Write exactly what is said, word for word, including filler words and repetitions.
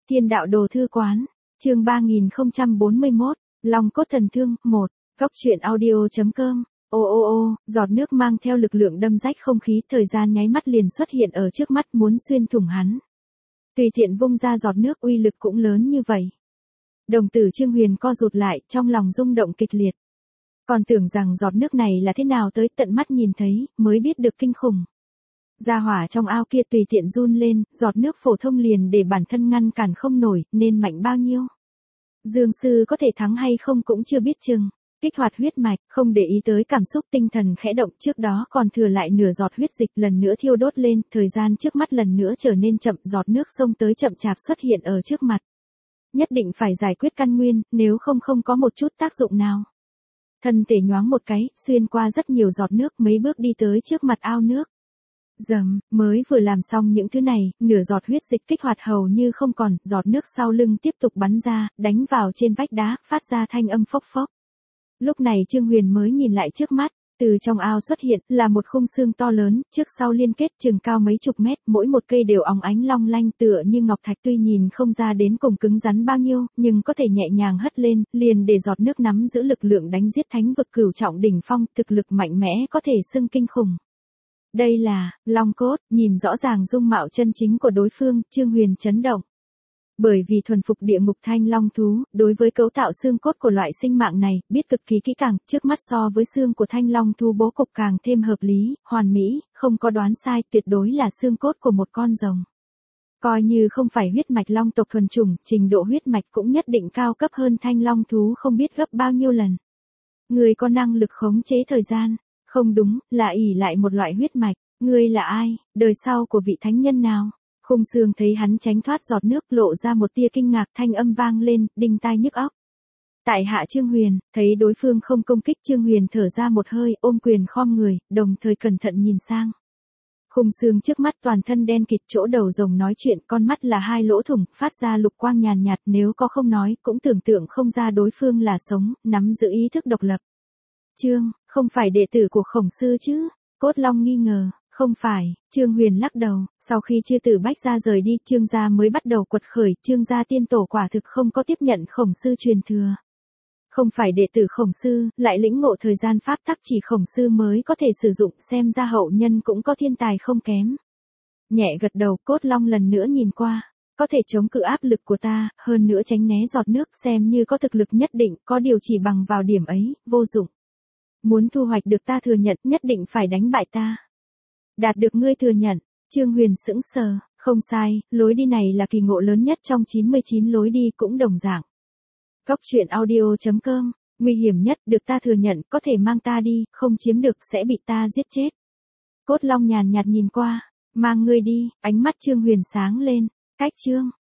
Thiên đạo đồ thư quán, chương ba nghìn không trăm bốn mươi mốt, Long cốt thần thương, một, góc truyện audio.com, ô ô ô, giọt nước mang theo lực lượng đâm rách không khí, thời gian nháy mắt liền xuất hiện ở trước mắt muốn xuyên thủng hắn. Tùy tiện vung ra giọt nước uy lực cũng lớn như vậy. Đồng tử Trương Huyền co rụt lại, trong lòng rung động kịch liệt. Còn tưởng rằng giọt nước này là thế nào tới, tận mắt nhìn thấy, mới biết được kinh khủng. Gia hỏa trong ao kia tùy tiện run lên, giọt nước phổ thông liền để bản thân ngăn cản không nổi, nên mạnh bao nhiêu. Dương sư có thể thắng hay không cũng chưa biết chừng. Kích hoạt huyết mạch, không để ý tới cảm xúc, tinh thần khẽ động, trước đó còn thừa lại nửa giọt huyết dịch lần nữa thiêu đốt lên, thời gian trước mắt lần nữa trở nên chậm, giọt nước xông tới chậm chạp xuất hiện ở trước mặt. Nhất định phải giải quyết căn nguyên, nếu không không có một chút tác dụng nào. Thân thể nhoáng một cái, xuyên qua rất nhiều giọt nước, mấy bước đi tới trước mặt ao nước. Dầm, mới vừa làm xong những thứ này, nửa giọt huyết dịch kích hoạt hầu như không còn, giọt nước sau lưng tiếp tục bắn ra, đánh vào trên vách đá, phát ra thanh âm phốc phốc. Lúc này Trương Huyền mới nhìn lại trước mắt, từ trong ao xuất hiện là một khung xương to lớn, trước sau liên kết chừng cao mấy chục mét, mỗi một cây đều óng ánh long lanh tựa như ngọc thạch, tuy nhìn không ra đến cùng cứng rắn bao nhiêu, nhưng có thể nhẹ nhàng hất lên, liền để giọt nước nắm giữ lực lượng đánh giết thánh vực cửu trọng đỉnh phong, thực lực mạnh mẽ có thể xưng kinh khủng. Đây là long cốt, nhìn rõ ràng dung mạo chân chính của đối phương, Trương Huyền chấn động. Bởi vì thuần phục địa ngục thanh long thú, đối với cấu tạo xương cốt của loại sinh mạng này, biết cực kỳ kỹ càng, trước mắt so với xương của thanh long thú bố cục càng thêm hợp lý, hoàn mỹ, không có đoán sai, tuyệt đối là xương cốt của một con rồng. Coi như không phải huyết mạch long tộc thuần chủng, trình độ huyết mạch cũng nhất định cao cấp hơn thanh long thú không biết gấp bao nhiêu lần. Người có năng lực khống chế thời gian, không đúng, là ỷ lại một loại huyết mạch, ngươi là ai, đời sau của vị thánh nhân nào? Khung xương thấy hắn tránh thoát giọt nước, lộ ra một tia kinh ngạc, thanh âm vang lên, đinh tai nhức óc. Tại hạ Trương Huyền, thấy đối phương không công kích, Trương Huyền thở ra một hơi, ôm quyền khom người, đồng thời cẩn thận nhìn sang. Khung xương trước mắt toàn thân đen kịt, chỗ đầu rồng nói chuyện, con mắt là hai lỗ thủng, phát ra lục quang nhàn nhạt, nếu có không nói, cũng tưởng tượng không ra đối phương là sống, nắm giữ ý thức độc lập. Trương, không phải đệ tử của Khổng sư chứ? Cốt Long nghi ngờ. Không phải, Trương Huyền lắc đầu, sau khi chư tử Bách gia rời đi, Trương gia mới bắt đầu quật khởi, Trương gia tiên tổ quả thực không có tiếp nhận Khổng sư truyền thừa. Không phải đệ tử Khổng sư, lại lĩnh ngộ thời gian pháp tắc, chỉ Khổng sư mới có thể sử dụng, xem ra hậu nhân cũng có thiên tài không kém. Nhẹ gật đầu, Cốt Long lần nữa nhìn qua, có thể chống cự áp lực của ta, hơn nữa tránh né giọt nước, xem như có thực lực nhất định, có điều chỉ bằng vào điểm ấy, vô dụng. Muốn thu hoạch được ta thừa nhận, nhất định phải đánh bại ta. Đạt được ngươi thừa nhận, Trương Huyền sững sờ, không sai, lối đi này là kỳ ngộ lớn nhất trong chín mươi chín lối đi cũng đồng dạng. Góc truyện audio.com, nguy hiểm nhất, được ta thừa nhận, có thể mang ta đi, không chiếm được sẽ bị ta giết chết. Cốt Long nhàn nhạt nhìn qua, mang ngươi đi, ánh mắt Trương Huyền sáng lên, cách Trương,